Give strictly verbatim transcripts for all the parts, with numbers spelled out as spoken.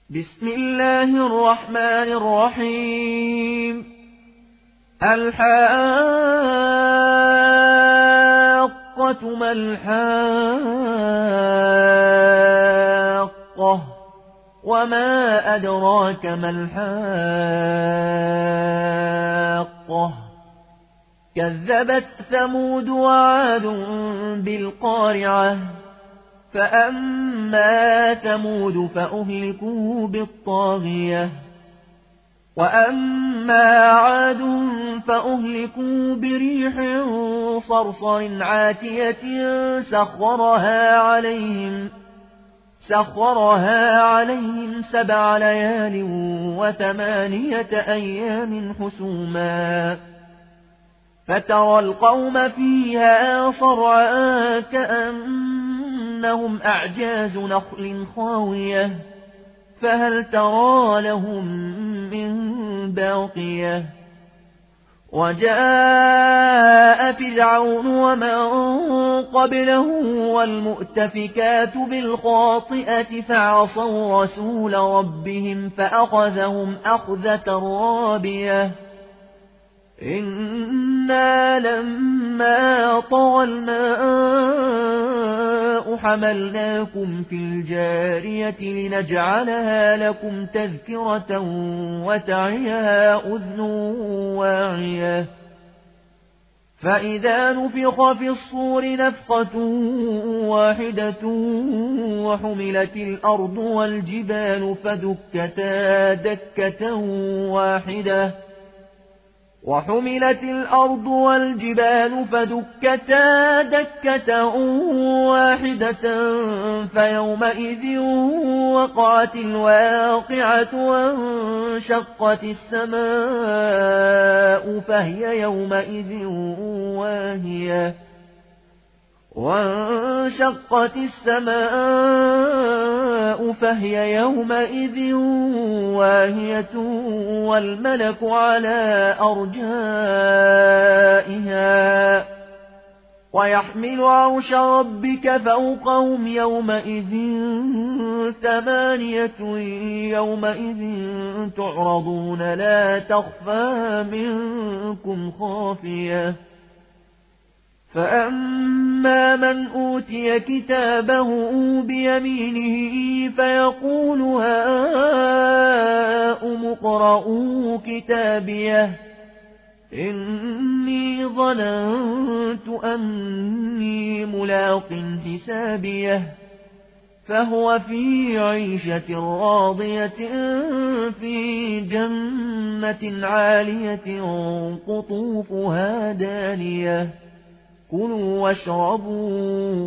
بسم الله الرحمن الرحيم. الحاقة ما الحاقة وما أدراك ما الحاقة كذبت ثمود وعاد بالقارعة فأما ثمود فأهلكوا بالطاغية وأما عاد فأهلكوا بريح صرصر عاتية سخرها عليهم سخرها عليهم سبع ليال وثمانية أيام حسوما فترى القوم فيها صرعا كأنهم أعجاز نخل خاوية فهل ترى لهم من باقية وجاء فرعون ومن قبله والمؤتفكات بالخاطئة فعصوا رسول ربهم فأخذهم أخذة رابية إنا لما طغى الماء حملناكم في الجارية لنجعلها لكم تذكرة وتعيها أذن واعية فإذا نفخ في الصور نفخة واحدة وحملت الأرض والجبال فدكتا دكة واحدة وحملت الأرض والجبال فدكتا دكة واحدة فيومئذ وقعت الواقعة وانشقت السماء فهي يومئذ واهية وانشقت السماء فهي يومئذ واهية والملك على أرجائها ويحمل عرش ربك فوقهم يومئذ ثمانية يومئذ تعرضون لا تخفى منكم خافية فأما من أوتي كتابه بيمينه فيقول هاؤم اقرءوا كتابيه إني ظننت أني ملاق حسابيه فهو في عيشة راضية في جنة عالية قطوفها دانية كلوا واشربوا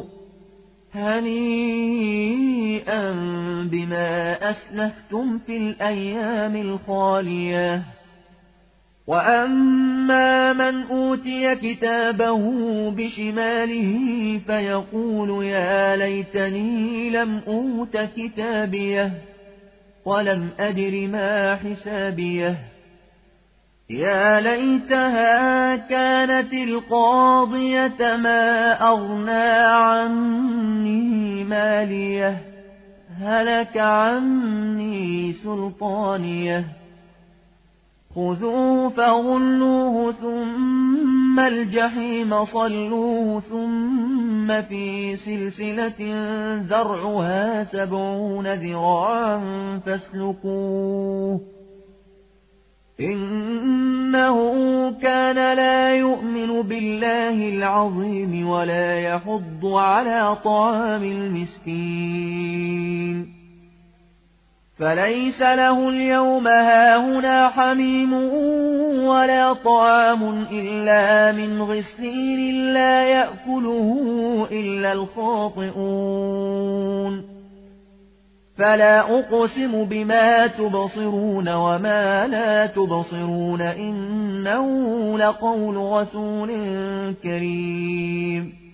هنيئا بما أسلفتم في الأيام الخالية وأما من أوتي كتابه بشماله فيقول يا ليتني لم أوت كتابيه ولم أدر ما حسابيه يا ليتها كانت القاضية ما أغنى عني ماليه هلك عني سلطانيه خذوه فغلوه ثم الجحيم صلوه ثم في سلسلة ذرعها سبعون ذراعا فاسلكوه إنه كان لا يؤمن بالله العظيم ولا يحض على طعام المسكين فليس له اليوم هاهنا حميم ولا طعام إلا من غسلين لا يأكله إلا الخاطئون فلا أقسم بما تبصرون وما لا تبصرون إنه لقول رسول كريم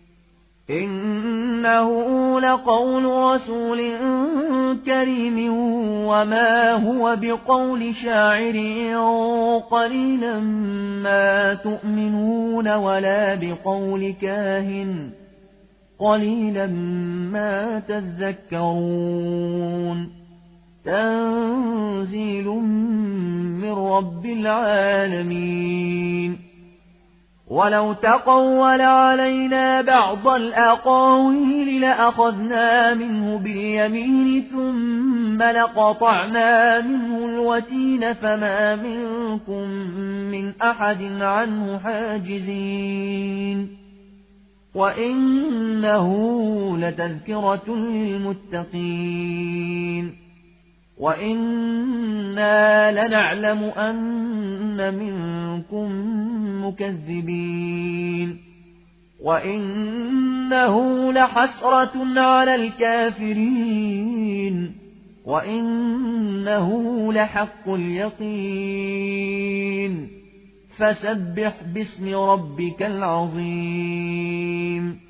إنه لقول رسول كريم وما هو بقول شاعر قليلا ما تؤمنون ولا بقول كاهن قليلا ما تذكرون تنزيل من رب العالمين ولو تقول علينا بعض الأقاويل لأخذنا منه باليمين ثم لقطعنا منه الوتين فما منكم من أحد عنه حاجزين وإنه لتذكرة للمتقين وإنا لنعلم أن منكم مكذبين وإنه لحسرة على الكافرين وإنه لحق اليقين فسبح باسم ربك العظيم